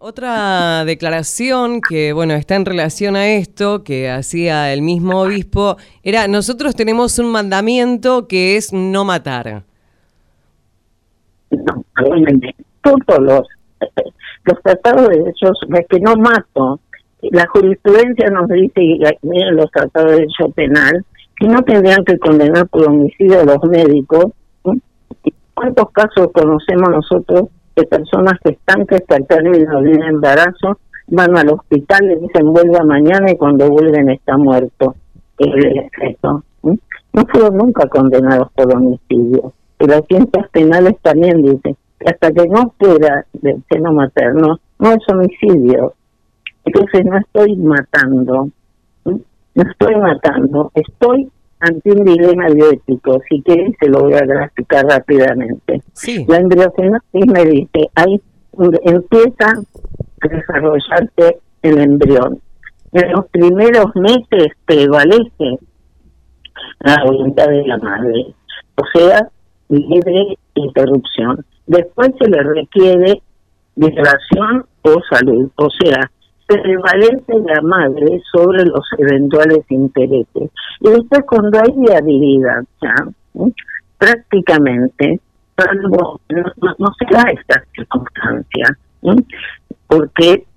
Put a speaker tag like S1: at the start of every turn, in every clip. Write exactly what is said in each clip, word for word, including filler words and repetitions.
S1: Otra declaración que, bueno, está en relación a esto, que hacía el mismo obispo, era: nosotros tenemos un mandamiento que es no matar.
S2: No, todos los, los tratados de derechos, es que no mato. La jurisprudencia nos dice, miren los tratados de derecho penal, que no tendrían que condenar por homicidio a los médicos. ¿Cuántos casos conocemos nosotros de personas que están que hasta el término de un embarazo van al hospital, le dicen vuelva mañana y cuando vuelven está muerto? Eh, eso, ¿eh? No fueron nunca condenados por homicidio. Y las ciencias penales también dicen que hasta que no fuera del seno materno, no es homicidio. Entonces no estoy matando, ¿eh? no estoy matando, estoy ante un dilema bioético. Si quieren se lo voy a graficar rápidamente.
S1: Sí.
S2: La embriogenosis me dice, ahí empieza a desarrollarse el embrión. En los primeros meses prevalece la voluntad de la madre, o sea, libre interrupción. Después se le requiere violación o salud, o sea, prevalece la madre sobre los eventuales intereses. Y después cuando hay viabilidad ya, ¿sí? prácticamente, salvo, no, no, no se da esta circunstancia, ¿sí? porque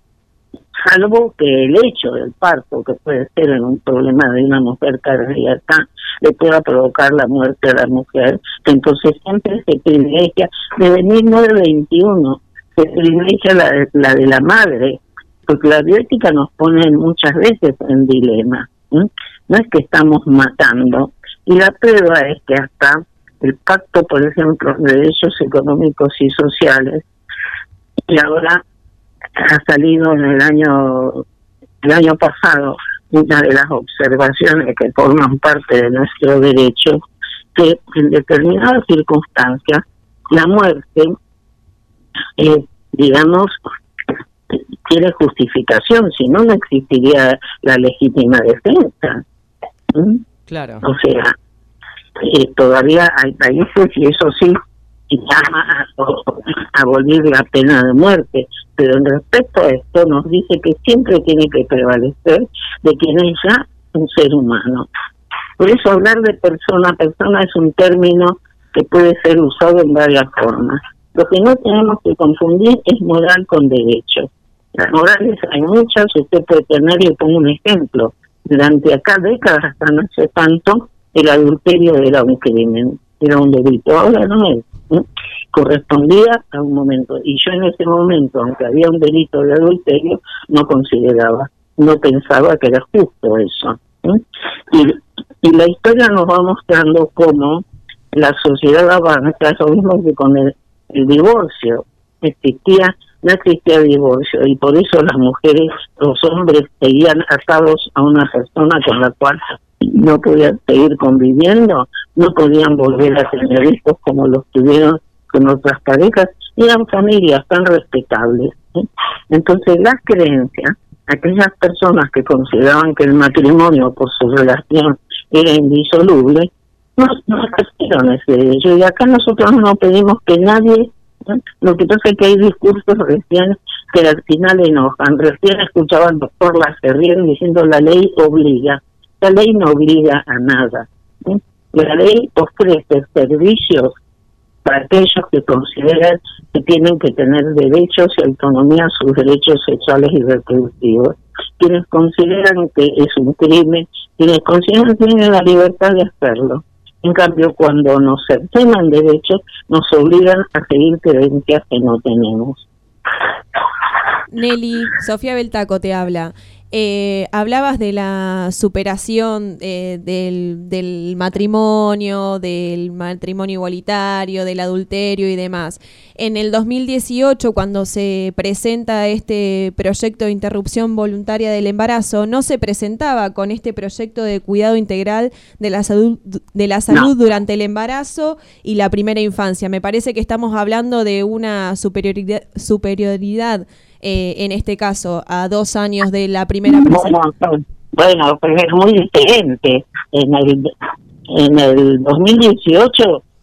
S2: salvo que el hecho del parto, que puede ser en un problema de una mujer cardíaca, le pueda provocar la muerte a la mujer, entonces siempre se privilegia, desde mil novecientos veintiuno, se privilegia la de la, de la madre, porque la bioética nos pone muchas veces en dilema, ¿eh? No es que estamos matando, y la prueba es que hasta el Pacto, por ejemplo, de Derechos Económicos y Sociales, y ahora ha salido en el año el año pasado una de las observaciones que forman parte de nuestro derecho, que en determinadas circunstancias la muerte, eh, digamos, tiene justificación, si no, no existiría la legítima defensa. ¿Mm?
S1: Claro.
S2: O sea, eh, todavía hay países, y eso sí, llama a abolir la pena de muerte, pero en respecto a esto nos dice que siempre tiene que prevalecer de quien es ya un ser humano. Por eso hablar de persona a persona es un término que puede ser usado en varias formas. Lo que no tenemos que confundir es moral con derecho. Las morales hay muchas, usted puede tener, le pongo un ejemplo, durante acá décadas, hasta no hace tanto, el adulterio era un crimen, era un delito, ahora no es, ¿eh? correspondía a un momento, y yo en ese momento, aunque había un delito de adulterio, no consideraba, no pensaba que era justo eso, ¿eh? y, y la historia nos va mostrando cómo la sociedad avanza, lo mismo que con el, el divorcio, existía no existía divorcio, y por eso las mujeres, los hombres seguían atados a una persona con la cual no podían seguir conviviendo, no podían volver a tener hijos como los tuvieron con otras parejas, y eran familias tan respetables, ¿sí? Entonces las creencias, aquellas personas que consideraban que el matrimonio por su relación era indisoluble, no, no aceptaron ese derecho, y acá nosotros no pedimos que nadie. Lo que pasa es que hay discursos recién que al final enojan. Recién escuchaba al doctor Lacerrier diciendo la ley obliga. La ley no obliga a nada, ¿sí? La ley ofrece servicios para aquellos que consideran que tienen que tener derechos y autonomía a sus derechos sexuales y reproductivos. Quienes consideran que es un crimen, quienes consideran que tienen la libertad de hacerlo. En cambio, cuando nos cercenan derechos, nos obligan a seguir creencias que no tenemos.
S3: Nelly, Sofía Beltaco te habla. Eh, hablabas de la superación eh, del, del matrimonio, del matrimonio igualitario, del adulterio y demás. En el dos mil dieciocho, cuando se presenta este proyecto de interrupción voluntaria del embarazo, no se presentaba con este proyecto de cuidado integral de la salud, de la salud no. durante el embarazo y la primera infancia. Me parece que estamos hablando de una superioridad, superioridad Eh, en este caso, a dos años de la primera
S2: presentación. Bueno, bueno, pero es muy diferente. En el, en el dos mil dieciocho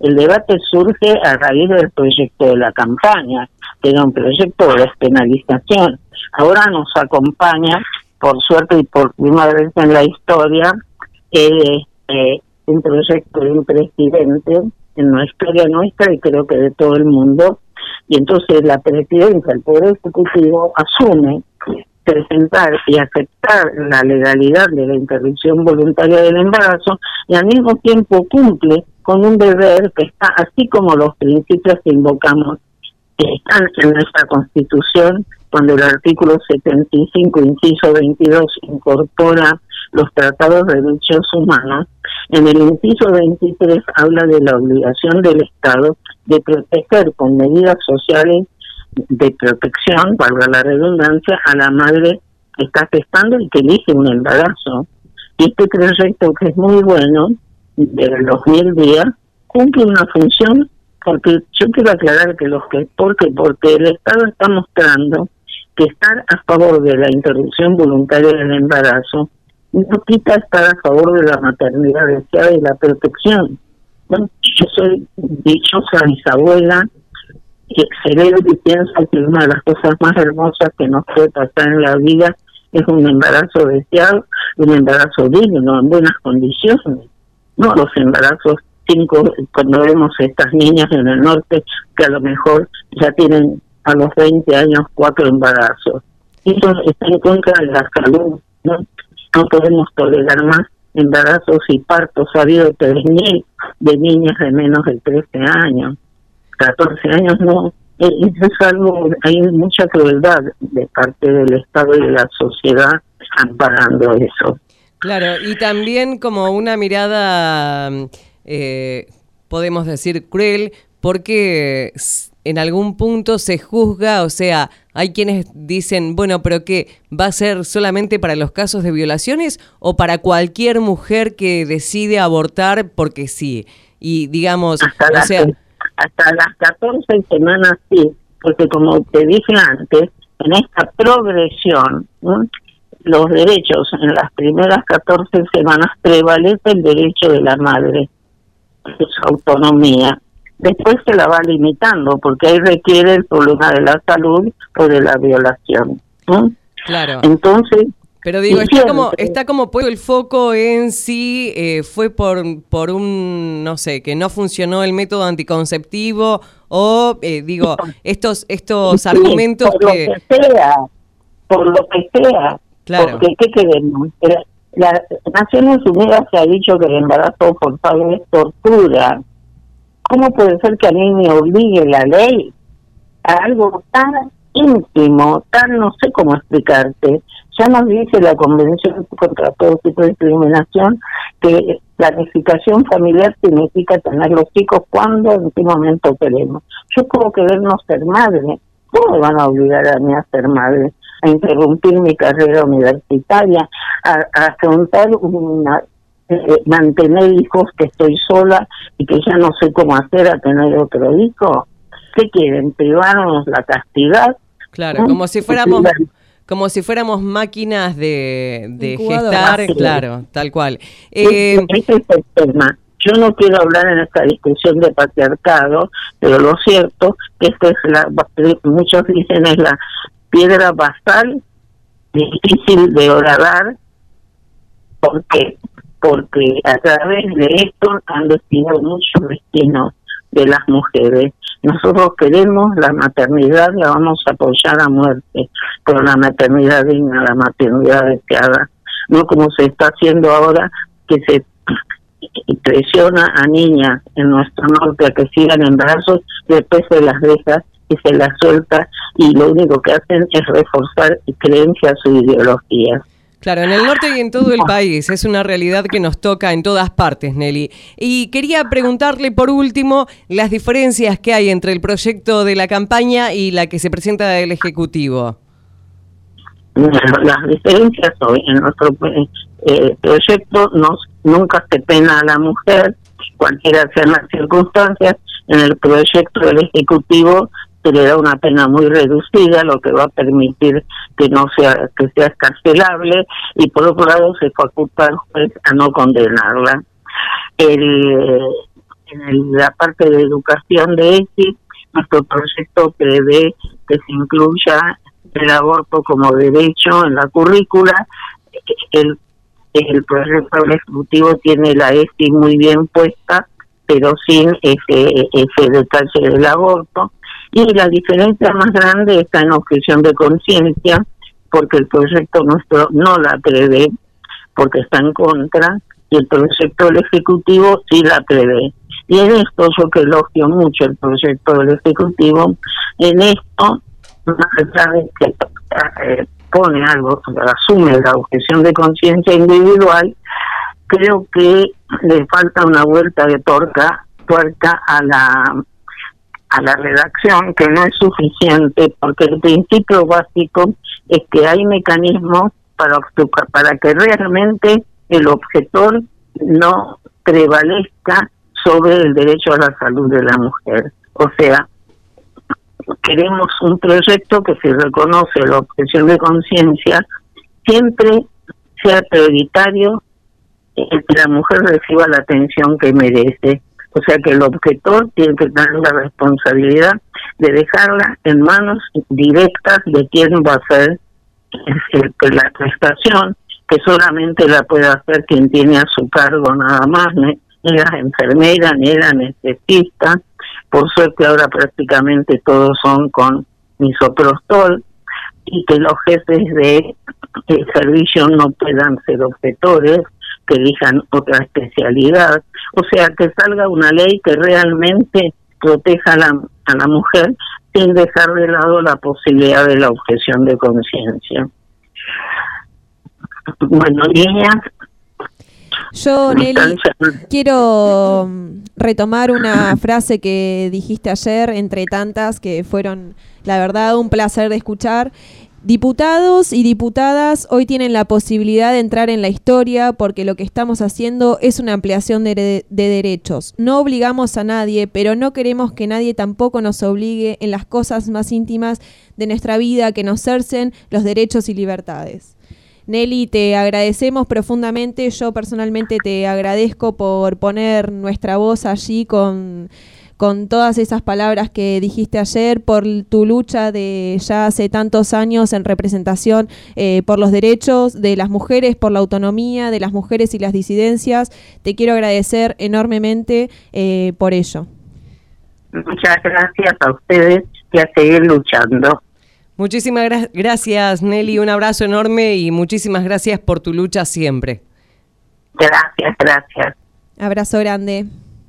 S2: El debate surge a raíz del proyecto de la campaña, que era un proyecto de despenalización. Ahora nos acompaña, por suerte y por primera vez en la historia, eh, eh, un proyecto de un presidente en la historia nuestra y creo que de todo el mundo, y entonces la presidencia, el Poder Ejecutivo, asume presentar y aceptar la legalidad de la interrupción voluntaria del embarazo y al mismo tiempo cumple con un deber que está, así como los principios que invocamos, que están en nuestra Constitución, cuando el artículo setenta y cinco, inciso veintidós, incorpora los tratados de derechos humanos. En el inciso veintitrés habla de la obligación del Estado de proteger con medidas sociales de protección, valga la redundancia, a la madre que está gestando y que elige un embarazo. Y este proyecto, que es muy bueno, de los mil días, cumple una función, porque yo quiero aclarar que los que, porque, porque el Estado está mostrando que estar a favor de la interrupción voluntaria del embarazo no quita estar a favor de la maternidad deseada y la protección. Bueno, yo soy dichosa bisabuela, que celebro y pienso que una de las cosas más hermosas que nos puede pasar en la vida es un embarazo deseado, un embarazo digno, en buenas condiciones. No los embarazos cinco, cuando vemos estas niñas en el norte que a lo mejor ya tienen a los veinte años cuatro embarazos. Eso está en contra de la salud, ¿no? No podemos tolerar más embarazos y partos. Ha habido tres mil de niñas de menos de trece años. catorce años no, eso es algo, hay mucha crueldad de parte del Estado y de la sociedad amparando eso.
S1: Claro, y también como una mirada, eh, podemos decir, cruel, porque en algún punto se juzga, o sea, hay quienes dicen, bueno, pero ¿qué? ¿Va a ser solamente para los casos de violaciones o para cualquier mujer que decide abortar porque sí? Y digamos,
S2: hasta
S1: o
S2: las,
S1: sea...
S2: hasta las catorce semanas sí, porque como te dije antes, en esta progresión, ¿no?, los derechos en las primeras catorce semanas prevalece el derecho de la madre, su autonomía. Después se la va limitando, porque ahí requiere el problema de la salud o de la violación, ¿no?
S1: Claro.
S2: Entonces,
S1: pero digo, está como está como puesto el foco en si eh, fue por por un, no sé, que no funcionó el método anticonceptivo o, eh, digo, estos estos sí, argumentos
S2: por
S1: que...
S2: Lo que sea, por lo que sea,
S1: claro.
S2: Porque, ¿qué queremos? Las Naciones Unidas se ha dicho que el embarazo forzado es tortura. ¿Cómo puede ser que a mí me obligue la ley a algo tan íntimo, tan no sé cómo explicarte? Ya nos dice la Convención contra todo tipo de discriminación que planificación familiar significa tener los hijos cuando, en qué momento queremos. Yo puedo querernos ser madre. ¿Cómo me van a obligar a mí a ser madre? A interrumpir mi carrera universitaria, a, a afrontar una... Eh, mantener hijos que estoy sola y que ya no sé cómo hacer a tener otro hijo. ¿Qué quieren? ¿Privarnos la castidad?
S1: Claro, ¿no? como si fuéramos como si fuéramos máquinas de, de gestar, sí. Claro, tal cual. Eh,
S2: Ese es el tema. Yo no quiero hablar en esta discusión de patriarcado, pero lo cierto es que es la, muchos dicen es la piedra basal difícil de horadar, porque porque a través de esto han decidido muchos destinos de las mujeres. Nosotros queremos la maternidad, la vamos a apoyar a muerte, pero la maternidad digna, la maternidad deseada, no como se está haciendo ahora, que se presiona a niñas en nuestro norte a que sigan en brazos, después se las deja y se las suelta, y lo único que hacen es reforzar creencias o ideologías.
S1: Claro, en el norte y en todo el país, es una realidad que nos toca en todas partes, Nelly. Y quería preguntarle por último las diferencias que hay entre el proyecto de la campaña y la que se presenta del Ejecutivo.
S2: Las diferencias son, en nuestro eh, proyecto nos, nunca se pena a la mujer, cualquiera sean las circunstancias. En el proyecto del Ejecutivo se le da una pena muy reducida, lo que va a permitir que no sea que sea escarcelable, y por otro lado se faculta al juez a no condenarla. El, en el, la parte de educación de E S I, nuestro proyecto prevé que se incluya el aborto como derecho en la currícula. El, el proyecto del Ejecutivo tiene la E S I muy bien puesta, pero sin ese, ese detalle del aborto. Y la diferencia más grande está en objeción de conciencia, porque el proyecto nuestro no la prevé, porque está en contra, y el proyecto del Ejecutivo sí la prevé. Y en esto, yo que elogio mucho el proyecto del Ejecutivo, en esto, más allá de que eh, pone algo, asume la objeción de conciencia individual, creo que le falta una vuelta de tuerca, tuerca a la a la redacción, que no es suficiente, porque el principio básico es que hay mecanismos para para que realmente el objetor no prevalezca sobre el derecho a la salud de la mujer. O sea, queremos un proyecto que, si reconoce la objeción de conciencia, siempre sea prioritario el que la mujer reciba la atención que merece. O sea, que el objetor tiene que tener la responsabilidad de dejarla en manos directas de quien va a hacer la prestación, que solamente la puede hacer quien tiene a su cargo nada más, ni la enfermera, ni la anestesista. Por suerte ahora prácticamente todos son con misoprostol, y que los jefes de el servicio no puedan ser objetores, que elijan otra especialidad. O sea, que salga una ley que realmente proteja a la, a la mujer sin dejar de lado la posibilidad de la objeción de conciencia. Bueno, niñas.
S3: Yo, Nelly, quiero retomar una frase que dijiste ayer, entre tantas que fueron, la verdad, un placer de escuchar. Diputados y diputadas hoy tienen la posibilidad de entrar en la historia, porque lo que estamos haciendo es una ampliación de, de, de derechos. No obligamos a nadie, pero no queremos que nadie tampoco nos obligue en las cosas más íntimas de nuestra vida, que nos cercen los derechos y libertades. Nelly, te agradecemos profundamente. Yo personalmente te agradezco por poner nuestra voz allí con... con todas esas palabras que dijiste ayer, por tu lucha de ya hace tantos años en representación eh, por los derechos de las mujeres, por la autonomía de las mujeres y las disidencias. Te quiero agradecer enormemente eh, por ello.
S2: Muchas gracias a ustedes y a seguir luchando.
S1: Muchísimas gra- gracias, Nelly. Un abrazo enorme y muchísimas gracias por tu lucha siempre.
S2: Gracias, gracias.
S3: Abrazo grande.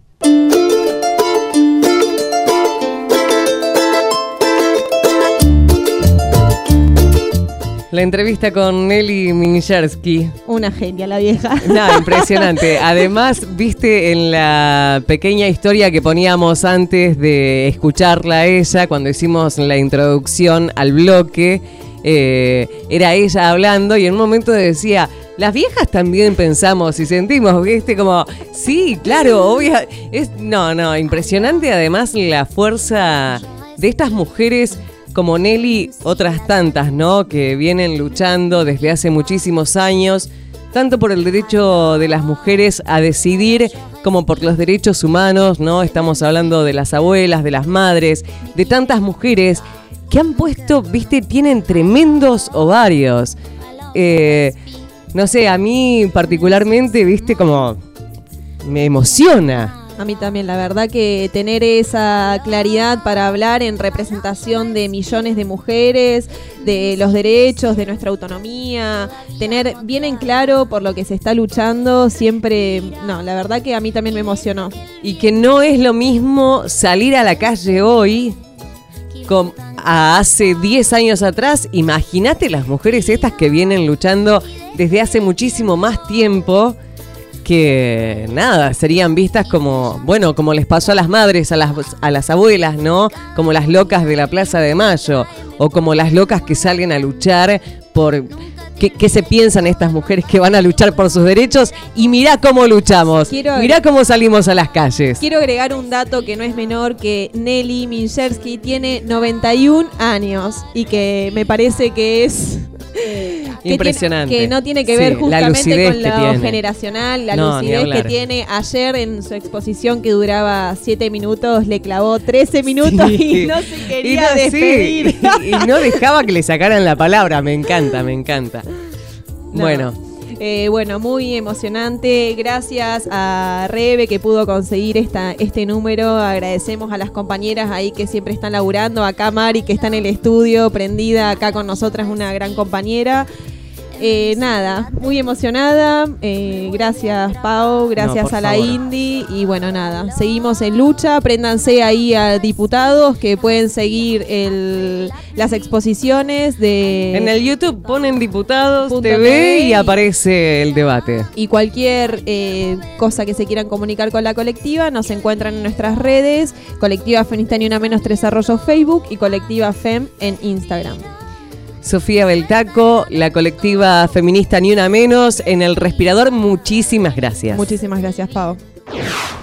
S1: La entrevista con Nelly Minchersky.
S3: Una genia la vieja.
S1: No, impresionante. Además, viste en la pequeña historia que poníamos antes de escucharla a ella, cuando hicimos la introducción al bloque, eh, era ella hablando y en un momento decía, las viejas también pensamos y sentimos, viste, como, sí, claro, obvio. Es, no, no, impresionante además la fuerza de estas mujeres como Nelly, otras tantas, ¿no?, que vienen luchando desde hace muchísimos años, tanto por el derecho de las mujeres a decidir como por los derechos humanos, ¿no? Estamos hablando de las abuelas, de las madres, de tantas mujeres que han puesto, viste, tienen tremendos ovarios. Eh, no sé, a mí particularmente, viste, como me emociona.
S3: A mí también, la verdad que tener esa claridad para hablar en representación de millones de mujeres, de los derechos, de nuestra autonomía, tener bien en claro por lo que se está luchando, siempre, no, la verdad que a mí también me emocionó.
S1: Y que no es lo mismo salir a la calle hoy con, a hace diez años atrás. Imagínate las mujeres estas que vienen luchando desde hace muchísimo más tiempo, que nada, serían vistas como, bueno, como les pasó a las madres, a las, a las abuelas, ¿no? Como las locas de la Plaza de Mayo, o como las locas que salen a luchar por... ¿Qué, qué se piensan estas mujeres que van a luchar por sus derechos? Y mirá cómo luchamos, quiero mirá cómo salimos a las calles.
S3: Quiero agregar un dato que no es menor, que Nelly Minchersky tiene noventa y un años, y que me parece que es...
S1: Impresionante.
S3: Que, tiene, que no tiene que ver
S1: Sí,
S3: justamente con
S1: que
S3: lo
S1: tiene.
S3: generacional, la
S1: No, ni
S3: lucidez que
S1: hablar.
S3: tiene. Ayer en su exposición que duraba siete minutos, le clavó trece minutos
S1: Sí.
S3: y no se
S1: Y
S3: quería
S1: no, sí,
S3: despedir.
S1: y, y no dejaba que le sacaran la palabra. Me encanta, me encanta.
S3: No.
S1: Bueno,
S3: Eh, bueno, muy emocionante. Gracias a Rebe que pudo conseguir esta, este número. Agradecemos a las compañeras ahí que siempre están laburando. Acá Mari que está en el estudio, prendida acá con nosotras, una gran compañera. Eh, nada, muy emocionada. Eh, gracias Pau, gracias
S1: No, por
S3: a la
S1: favor.
S3: Indy. Y bueno, nada, seguimos en lucha. Préndanse ahí a diputados que pueden seguir el, las exposiciones de...
S1: en el YouTube ponen Diputados
S3: Punto
S1: T V
S3: T V
S1: y
S3: y-
S1: aparece el debate.
S3: Y cualquier eh, cosa que se quieran comunicar con la colectiva, nos encuentran en nuestras redes, Colectiva Feminista Ni Una Menos Tres Arroyos Facebook y Colectiva Fem en Instagram.
S1: Sofía Beltaco, la colectiva feminista Ni Una Menos, en El Respirador. Muchísimas gracias.
S3: Muchísimas gracias, Pau.